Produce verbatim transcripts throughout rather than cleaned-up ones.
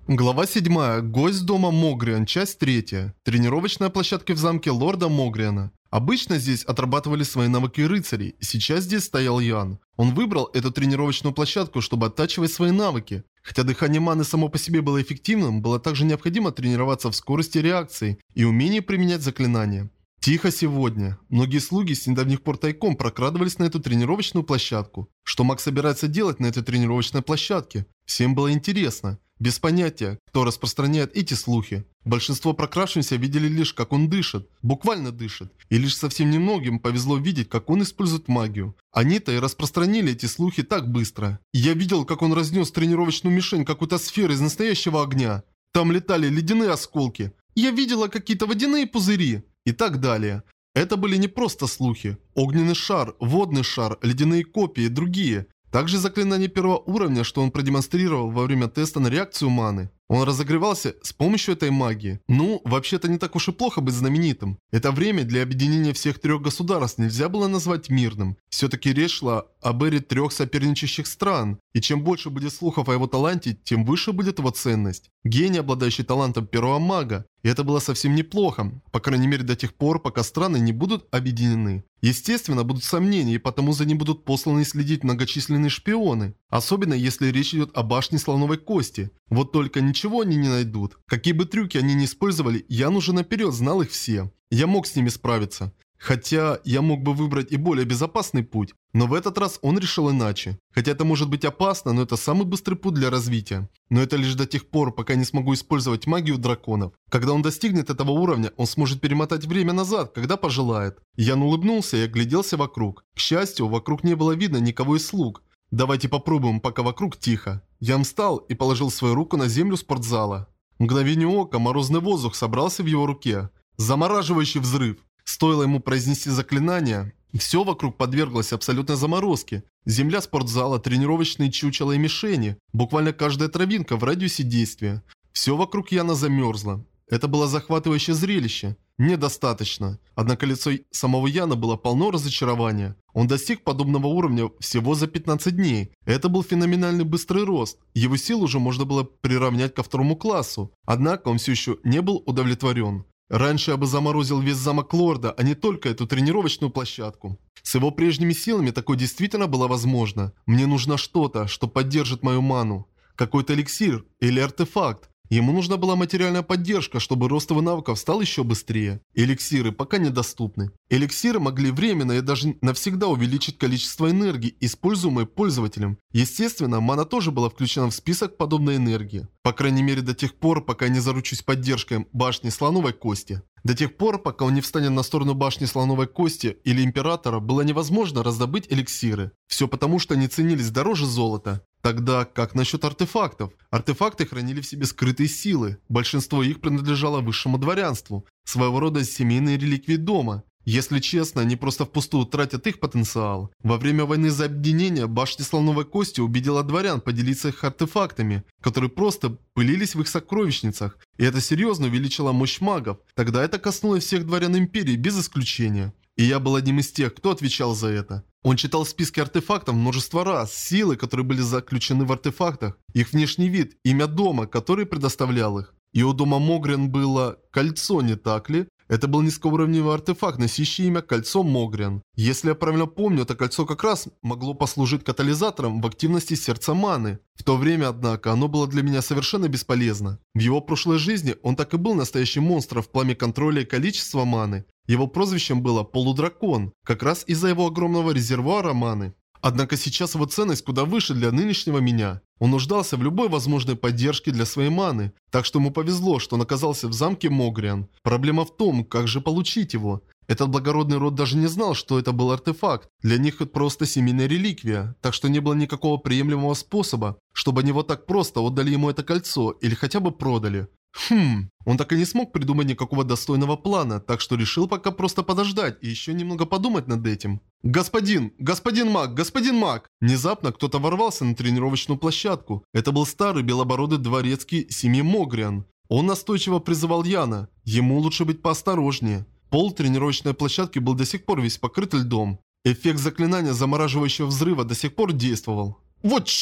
Глава седьмая. Гость дома Могриан. Часть третья. Тренировочная площадка в замке лорда Могриана. Обычно здесь отрабатывали свои навыки рыцарей. Сейчас здесь стоял Ян. Он выбрал эту тренировочную площадку, чтобы оттачивать свои навыки. Хотя дыхание маны само по себе было эффективным, было также необходимо тренироваться в скорости реакции и умении применять заклинания. Тихо сегодня. Многие слуги с недавних пор тайком прокрадывались на эту тренировочную площадку. Что Маг собирается делать на этой тренировочной площадке? Всем было интересно. Без понятия, кто распространяет эти слухи. Большинство прокравшихся видели лишь, как он дышит. Буквально дышит. И лишь совсем немногим повезло видеть, как он использует магию. Они-то и распространили эти слухи так быстро. И я видел, как он разнес тренировочную мишень какой-то сферы из настоящего огня. Там летали ледяные осколки. Я видела какие-то водяные пузыри. И так далее. Это были не просто слухи. Огненный шар, водный шар, ледяные копии и другие. Также заклинание первого уровня, что он продемонстрировал во время теста на реакцию маны. Он разогревался с помощью этой магии. Ну, вообще-то не так уж и плохо быть знаменитым. Это время для объединения всех трех государств нельзя было назвать мирным. Все-таки речь шла об эре трех соперничающих стран. И чем больше будет слухов о его таланте, тем выше будет его ценность. Гений, обладающий талантом первого мага. И это было совсем неплохо. По крайней мере до тех пор, пока страны не будут объединены. Естественно, будут сомнения, и потому за ним будут посланы следить многочисленные шпионы. Особенно, если речь идет о башне слоновой кости. Вот только ничего они не найдут. Какие бы трюки они ни использовали, Ян уже наперед знал их все. Я мог с ними справиться. Хотя я мог бы выбрать и более безопасный путь. Но в этот раз он решил иначе. Хотя это может быть опасно, но это самый быстрый путь для развития. Но это лишь до тех пор, пока я не смогу использовать магию драконов. Когда он достигнет этого уровня, он сможет перемотать время назад, когда пожелает. Ян улыбнулся и огляделся вокруг. К счастью, вокруг не было видно никого из слуг. Давайте попробуем, пока вокруг тихо. Ян встал и положил свою руку на землю спортзала. В мгновение ока морозный воздух собрался в его руке. Замораживающий взрыв. Стоило ему произнести заклинание, все вокруг подверглось абсолютной заморозке. Земля спортзала, тренировочные чучела и мишени, буквально каждая травинка в радиусе действия. Все вокруг Яна замерзло. Это было захватывающее зрелище. Недостаточно. Однако лицо самого Яна было полно разочарования. Он достиг подобного уровня всего за пятнадцать дней. Это был феноменальный быстрый рост. Его силу уже можно было приравнять ко второму классу. Однако он все еще не был удовлетворен. Раньше я бы заморозил весь замок лорда, а не только эту тренировочную площадку. С его прежними силами такое действительно было возможно. Мне нужно что-то, что поддержит мою ману. Какой-то эликсир или артефакт. Ему нужна была материальная поддержка, чтобы рост его навыков стал еще быстрее. Эликсиры пока недоступны. Эликсиры могли временно и даже навсегда увеличить количество энергии, используемой пользователем. Естественно, мана тоже была включена в список подобной энергии. По крайней мере до тех пор, пока я не заручусь поддержкой башни слоновой кости. До тех пор, пока он не встанет на сторону башни слоновой кости или императора, было невозможно раздобыть эликсиры. Все потому, что они ценились дороже золота. Тогда как насчет артефактов? Артефакты хранили в себе скрытые силы. Большинство их принадлежало высшему дворянству. Своего рода семейные реликвии дома. Если честно, они просто впустую тратят их потенциал. Во время войны за объединение башня слоновой кости убедила дворян поделиться их артефактами, которые просто пылились в их сокровищницах. И это серьезно увеличило мощь магов. Тогда это коснулось всех дворян империи без исключения. И я был одним из тех, кто отвечал за это. Он читал списки артефактов множество раз, силы, которые были заключены в артефактах, их внешний вид, имя дома, который предоставлял их. И у дома Могриан было кольцо, не так ли? Это был низкоуровневый артефакт, носящий имя Кольцо Могриан. Если я правильно помню, это кольцо как раз могло послужить катализатором в активности сердца маны. В то время, однако, оно было для меня совершенно бесполезно. В его прошлой жизни он так и был настоящим монстром в плане контроля и количества маны. Его прозвищем было Полудракон, как раз из-за его огромного резервуара маны. Однако сейчас его ценность куда выше для нынешнего меня. Он нуждался в любой возможной поддержке для своей маны, так что ему повезло, что он оказался в замке Могриан. Проблема в том, как же получить его. Этот благородный род даже не знал, что это был артефакт. Для них это просто семейная реликвия, так что не было никакого приемлемого способа, чтобы они вот так просто отдали ему это кольцо или хотя бы продали. Хм, он так и не смог придумать никакого достойного плана, так что решил пока просто подождать и еще немного подумать над этим. «Господин! Господин маг! Господин маг!» Внезапно кто-то ворвался на тренировочную площадку. Это был старый белобородый дворецкий семьи Могриан. Он настойчиво призывал Яна. Ему лучше быть поосторожнее. Пол тренировочной площадки был до сих пор весь покрыт льдом. Эффект заклинания замораживающего взрыва до сих пор действовал. «Вот черт!»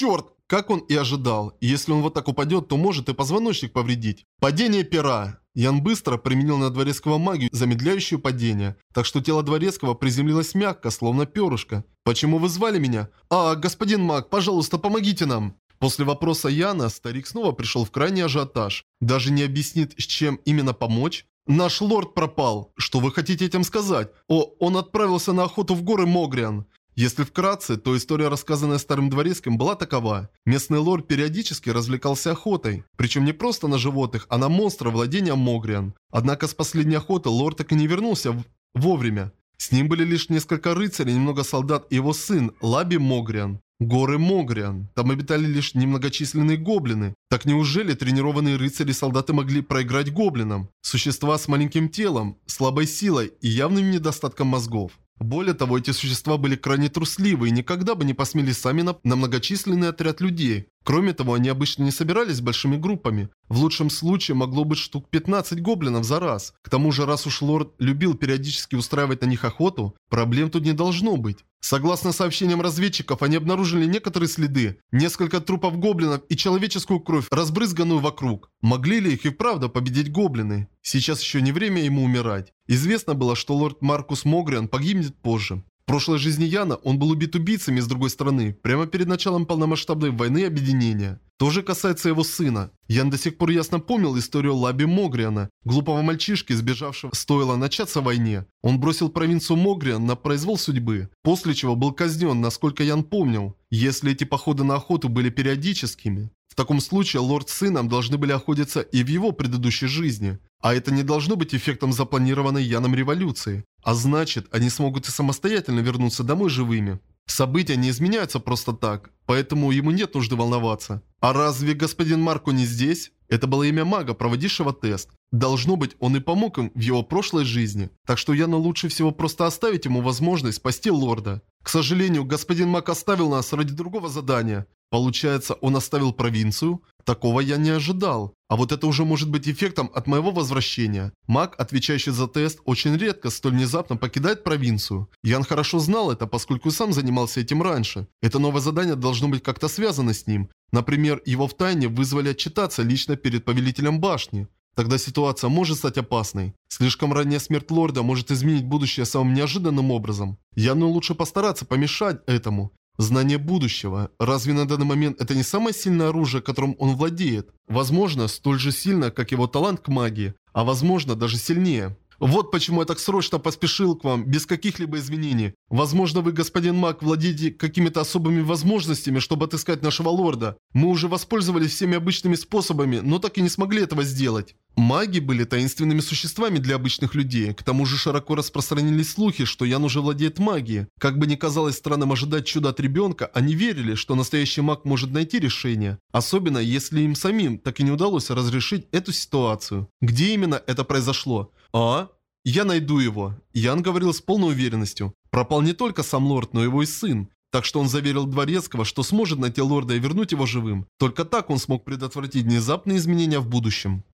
как он и ожидал. И если он вот так упадет, то может и позвоночник повредить. Падение пера. Ян быстро применил на Дворецкого магию, замедляющую падение. Так что тело Дворецкого приземлилось мягко, словно перышко. «Почему вы звали меня?» «А, господин маг, пожалуйста, помогите нам!» После вопроса Яна, старик снова пришел в крайний ажиотаж. Даже не объяснит, с чем именно помочь. «Наш лорд пропал. Что вы хотите этим сказать? О, он отправился на охоту в горы Могриан». Если вкратце, то история, рассказанная старым дворецким, была такова. Местный лорд периодически развлекался охотой. Причем не просто на животных, а на монстров владения Могриан. Однако с последней охоты лорд так и не вернулся в... вовремя. С ним были лишь несколько рыцарей, немного солдат и его сын, Лаби Могриан. Горы Могриан. Там обитали лишь немногочисленные гоблины. Так неужели тренированные рыцари и солдаты могли проиграть гоблинам? Существа с маленьким телом, слабой силой и явным недостатком мозгов. Более того, эти существа были крайне трусливы и никогда бы не посмели сами на, на многочисленный отряд людей. Кроме того, они обычно не собирались большими группами. В лучшем случае могло быть штук пятнадцать гоблинов за раз. К тому же, раз уж лорд любил периодически устраивать на них охоту, проблем тут не должно быть. Согласно сообщениям разведчиков, они обнаружили некоторые следы. Несколько трупов гоблинов и человеческую кровь, разбрызганную вокруг. Могли ли их и правда победить гоблины? Сейчас еще не время ему умирать. Известно было, что лорд Маркус Могриан погибнет позже. В прошлой жизни Яна он был убит убийцами с другой стороны, прямо перед началом полномасштабной войны объединения. То же касается его сына. Ян до сих пор ясно помнил историю Лаби Могриана, глупого мальчишки, сбежавшего, стоило начаться войне. Он бросил провинцию Могриан на произвол судьбы, после чего был казнен, насколько Ян помнил. Если эти походы на охоту были периодическими, в таком случае лорд с сыном должны были охотиться и в его предыдущей жизни. А это не должно быть эффектом запланированной Яном революции. А значит, они смогут и самостоятельно вернуться домой живыми. События не изменяются просто так, поэтому ему нет нужды волноваться. А разве господин Марко не здесь? Это было имя мага, проводившего тест. Должно быть, он и помог им в его прошлой жизни. Так что Яну лучше всего просто оставить ему возможность спасти лорда. К сожалению, господин маг оставил нас ради другого задания. Получается, он оставил провинцию? Такого я не ожидал. А вот это уже может быть эффектом от моего возвращения. Маг, отвечающий за тест, очень редко столь внезапно покидает провинцию. Ян хорошо знал это, поскольку сам занимался этим раньше. Это новое задание должно быть как-то связано с ним. Например, его втайне вызвали отчитаться лично перед повелителем башни. Тогда ситуация может стать опасной. Слишком ранняя смерть лорда может изменить будущее самым неожиданным образом. Яну лучше постараться помешать этому. Знание будущего. Разве на данный момент это не самое сильное оружие, которым он владеет? Возможно, столь же сильно, как его талант к магии. А возможно, даже сильнее. Вот почему я так срочно поспешил к вам, без каких-либо изменений. Возможно, вы, господин маг, владеете какими-то особыми возможностями, чтобы отыскать нашего лорда. Мы уже воспользовались всеми обычными способами, но так и не смогли этого сделать. Маги были таинственными существами для обычных людей. К тому же широко распространились слухи, что Ян уже владеет магией. Как бы ни казалось странным ожидать чуда от ребенка, они верили, что настоящий маг может найти решение. Особенно, если им самим так и не удалось разрешить эту ситуацию. Где именно это произошло? А? Я найду его. Ян говорил с полной уверенностью. Пропал не только сам лорд, но и его и сын. Так что он заверил Дворецкого, что сможет найти лорда и вернуть его живым. Только так он смог предотвратить внезапные изменения в будущем.